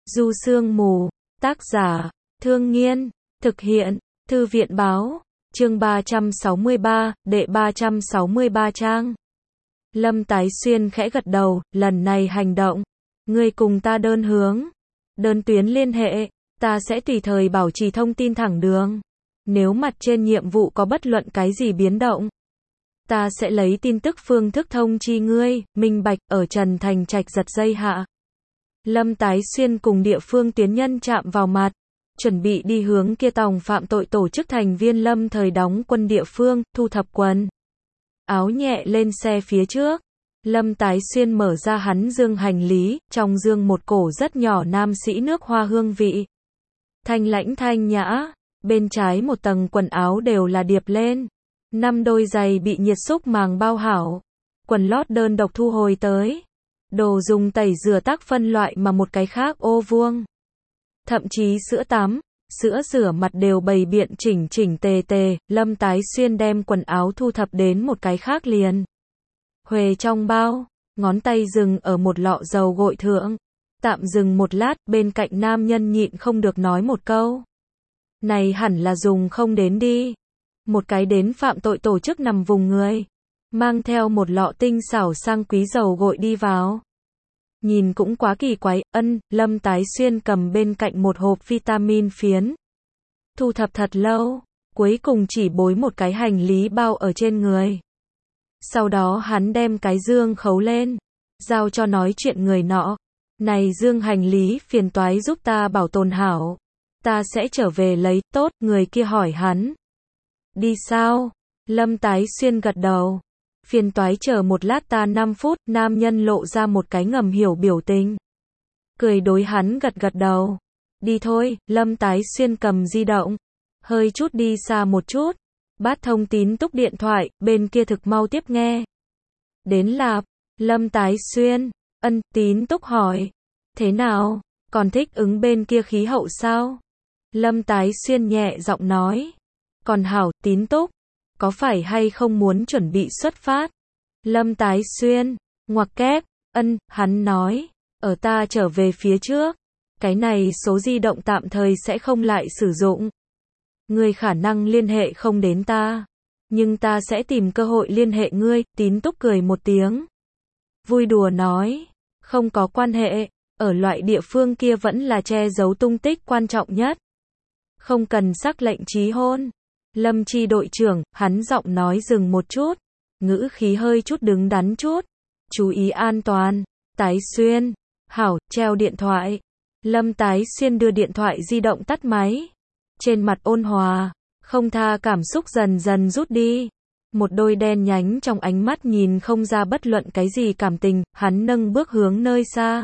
Du Sương Mù, tác giả, Thương Nghiên, thực hiện, Thư viện Báo, chương 363, đệ 363 trang. Lâm Tái Xuyên khẽ gật đầu, lần này hành động, ngươi cùng ta đơn hướng, đơn tuyến liên hệ, ta sẽ tùy thời bảo trì thông tin thẳng đường. Nếu mặt trên nhiệm vụ có bất luận cái gì biến động, ta sẽ lấy tin tức phương thức thông chi ngươi, minh bạch. Ở Trần Thành Trạch giật dây hạ. Lâm Tái Xuyên cùng địa phương tuyến nhân chạm vào mặt, chuẩn bị đi hướng kia tòng phạm tội tổ chức thành viên lâm thời đóng quân địa phương, thu thập quần áo nhẹ lên xe phía trước. Lâm Tái Xuyên mở ra hắn dương hành lý, trong dương một cổ rất nhỏ nam sĩ nước hoa hương vị. Thanh lãnh thanh nhã, bên trái một tầng quần áo đều là điệp lên. 5 đôi giày bị nhiệt xúc màng bao hảo. Quần lót đơn độc thu hồi tới. Đồ dùng tẩy rửa tác phân loại mà một cái khác ô vuông. Thậm chí sữa tắm, sữa rửa mặt đều bày biện chỉnh chỉnh tề tề. Lâm Tái Xuyên đem quần áo thu thập đến một cái khác liền huề trong bao, ngón tay dừng ở một lọ dầu gội thượng. Tạm dừng một lát, bên cạnh nam nhân nhịn không được nói một câu. Này hẳn là dùng không đến đi. Một cái đến phạm tội tổ chức nằm vùng người, mang theo một lọ tinh xảo sang quý dầu gội đi vào. Nhìn cũng quá kỳ quái. Lâm Tái Xuyên cầm bên cạnh một hộp vitamin phiến. Thu thập thật lâu, cuối cùng chỉ bối một cái hành lý bao ở trên người. Sau đó hắn đem cái dương khấu lên, giao cho nói chuyện người nọ. Này dương hành lý phiền toái giúp ta bảo tồn hảo. Ta sẽ trở về lấy. Tốt, người kia hỏi hắn. Đi sao? Lâm Tái Xuyên gật đầu. Phiền toái chờ một lát ta 5 phút, nam nhân lộ ra một cái ngầm hiểu biểu tình. Cười đối hắn gật gật đầu. Đi thôi. Lâm Tái Xuyên cầm di động, hơi chút đi xa một chút, bắt thông tín túc điện thoại, bên kia thực mau tiếp nghe. Đến lạp. Lâm Tái Xuyên. Tín túc hỏi. Thế nào? Còn thích ứng bên kia khí hậu sao? Lâm Tái Xuyên nhẹ giọng nói. Còn hảo. Tín túc, có phải hay không muốn chuẩn bị xuất phát? Lâm Tái Xuyên, ngoặc kép. Hắn nói. Ở ta trở về phía trước, cái này số di động tạm thời sẽ không lại sử dụng. Ngươi khả năng liên hệ không đến ta, nhưng ta sẽ tìm cơ hội liên hệ ngươi. Tín túc cười một tiếng, vui đùa nói. Không có quan hệ, ở loại địa phương kia vẫn là che giấu tung tích quan trọng nhất. Không cần sắc lệnh chí hôn. Lâm Chi đội trưởng, hắn giọng nói dừng một chút, ngữ khí hơi chút đứng đắn chút. Chú ý an toàn. Tái Xuyên. Hảo, treo điện thoại. Lâm Tái Xuyên đưa điện thoại di động tắt máy. Trên mặt ôn hòa, không tha cảm xúc dần dần rút đi. Một đôi đen nhánh trong ánh mắt nhìn không ra bất luận cái gì cảm tình. Hắn nâng bước hướng nơi xa.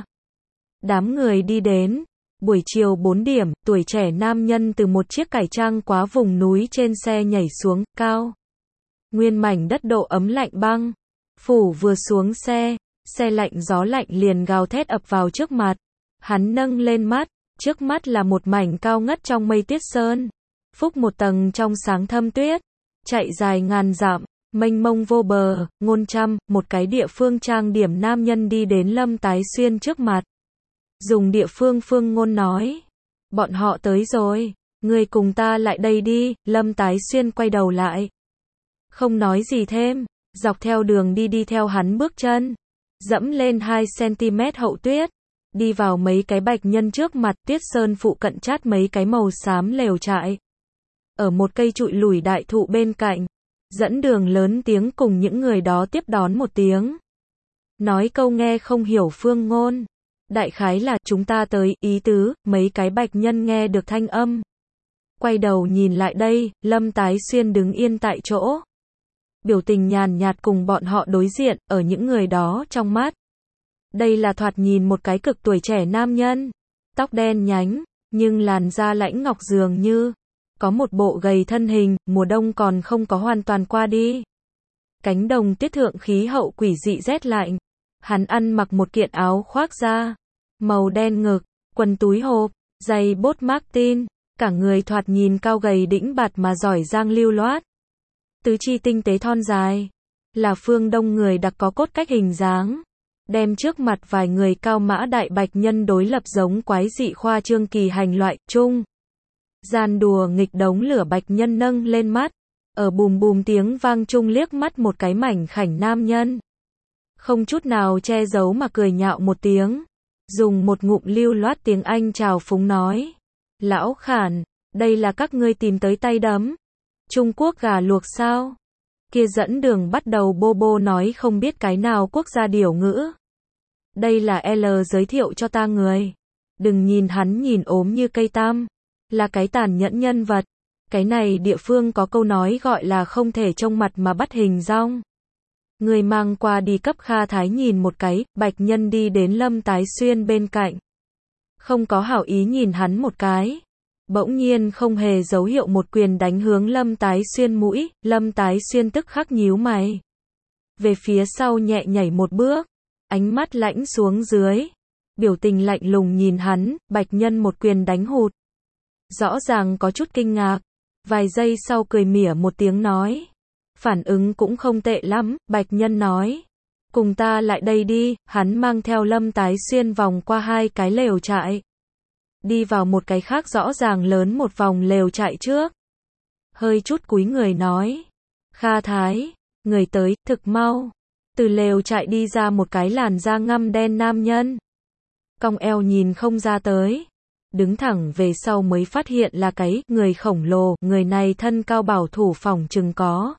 Đám người đi đến. Buổi chiều 4 điểm, tuổi trẻ nam nhân từ một chiếc cải trang quá vùng núi trên xe nhảy xuống, cao. Nguyên mảnh đất độ ấm lạnh băng. Phủ vừa xuống xe lạnh gió lạnh liền gào thét ập vào trước mặt. Hắn nâng lên mắt, trước mắt là một mảnh cao ngất trong mây tuyết sơn. Phúc một tầng trong sáng thâm tuyết, chạy dài ngàn dặm, mênh mông vô bờ. Ngôn Trăm, một cái địa phương trang điểm nam nhân đi đến Lâm Tái Xuyên trước mặt. Dùng địa phương phương ngôn nói. Bọn họ tới rồi, người cùng ta lại đây đi. Lâm Tái Xuyên quay đầu lại, không nói gì thêm, dọc theo đường đi theo hắn bước chân, dẫm lên 2 cm hậu tuyết, đi vào mấy cái bạch nhân trước mặt. Tuyết sơn phụ cận chát mấy cái màu xám lều trại. Ở một cây trụi lủi đại thụ bên cạnh, dẫn đường lớn tiếng cùng những người đó tiếp đón một tiếng. Nói câu nghe không hiểu phương ngôn. Đại khái là chúng ta tới, ý tứ. Mấy cái bạch nhân nghe được thanh âm, quay đầu nhìn lại đây. Lâm Tái Xuyên đứng yên tại chỗ, biểu tình nhàn nhạt cùng bọn họ đối diện. Ở những người đó trong mắt, đây là thoạt nhìn một cái cực tuổi trẻ nam nhân, tóc đen nhánh, nhưng làn da lãnh ngọc dường như có một bộ gầy thân hình. Mùa đông còn không có hoàn toàn qua đi, cánh đồng tuyết thượng khí hậu quỷ dị rét lạnh. Hắn ăn mặc một kiện áo khoác da màu đen ngực, quần túi hộp, giày bốt Martin, cả người thoạt nhìn cao gầy đĩnh bạt mà giỏi giang lưu loát. Tứ chi tinh tế thon dài, là phương Đông người đặc có cốt cách hình dáng. đem trước mặt vài người cao mã đại bạch nhân đối lập giống quái dị khoa trương kỳ hành loại, trung. Gian đùa nghịch đống lửa bạch nhân nâng lên mắt, ở bùm bùm tiếng vang chung liếc mắt một cái mảnh khảnh nam nhân. Không chút nào che giấu mà cười nhạo một tiếng, dùng một ngụm lưu loát tiếng Anh chào phúng nói. Lão Khản, đây là các ngươi tìm tới tay đấm. Trung Quốc gà luộc sao? Kia dẫn đường bắt đầu bô bô nói không biết cái nào quốc gia điểu ngữ. Đây là L giới thiệu cho ta người. Đừng nhìn hắn nhìn ốm như cây tam. Là cái tàn nhẫn nhân vật. Cái này địa phương có câu nói gọi là không thể trông mặt mà bắt hình dong. Người mang qua đi cấp Kha Thái nhìn một cái, bạch nhân đi đến Lâm Tái Xuyên bên cạnh. Không có hảo ý nhìn hắn một cái. Bỗng nhiên không hề dấu hiệu một quyền đánh hướng Lâm Tái Xuyên mũi, Lâm Tái Xuyên tức khắc nhíu mày. Về phía sau nhẹ nhảy một bước, ánh mắt lãnh xuống dưới. Biểu tình lạnh lùng nhìn hắn, bạch nhân một quyền đánh hụt. Rõ ràng có chút kinh ngạc. Vài giây sau cười mỉa một tiếng nói. Phản ứng cũng không tệ lắm, bạch nhân nói. Cùng ta lại đây đi, hắn mang theo Lâm Tái Xuyên vòng qua hai cái lều trại. Đi vào một cái khác rõ ràng lớn một vòng lều trại trước. Hơi chút cúi người nói. Kha Thái, người tới, thực mau. Từ lều trại đi ra một cái làn da ngăm đen nam nhân. Cong eo nhìn không ra tới. Đứng thẳng về sau mới phát hiện là cái người khổng lồ, người này thân cao bảo thủ phỏng chừng có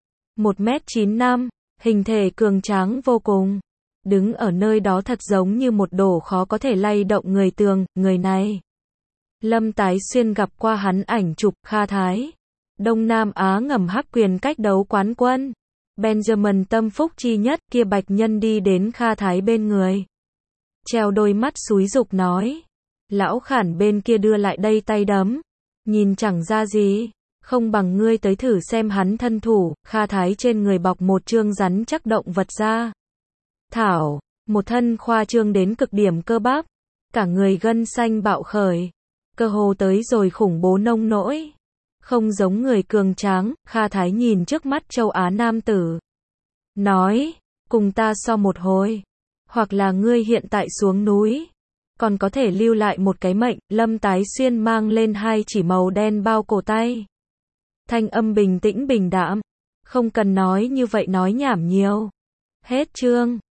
1m95, hình thể cường tráng vô cùng. Đứng ở nơi đó thật giống như một đổ khó có thể lay động người tường, người này. Lâm Tái Xuyên gặp qua hắn ảnh chụp, Kha Thái. Đông Nam Á ngầm hắc quyền cách đấu quán quân. Benjamin tâm phúc chi nhất, kia bạch nhân đi đến Kha Thái bên người. Treo đôi mắt xúi dục nói. Lão Khản bên kia đưa lại đây tay đấm. Nhìn chẳng ra gì. Không bằng ngươi tới thử xem hắn thân thủ. Kha Thái trên người bọc một trương rắn chắc động vật ra. Thảo, một thân khoa trương đến cực điểm cơ bắp. Cả người gân xanh bạo khởi. Cơ hồ tới rồi khủng bố nông nỗi. Không giống người cường tráng, Kha Thái nhìn trước mắt châu Á nam tử. Nói, cùng ta so một hồi. Hoặc là ngươi hiện tại xuống núi. Còn có thể lưu lại một cái mệnh, Lâm Tái Xuyên mang lên hai chỉ màu đen bao cổ tay. Thanh âm bình tĩnh bình đạm. Không cần nói như vậy nói nhảm nhiều. Hết chương.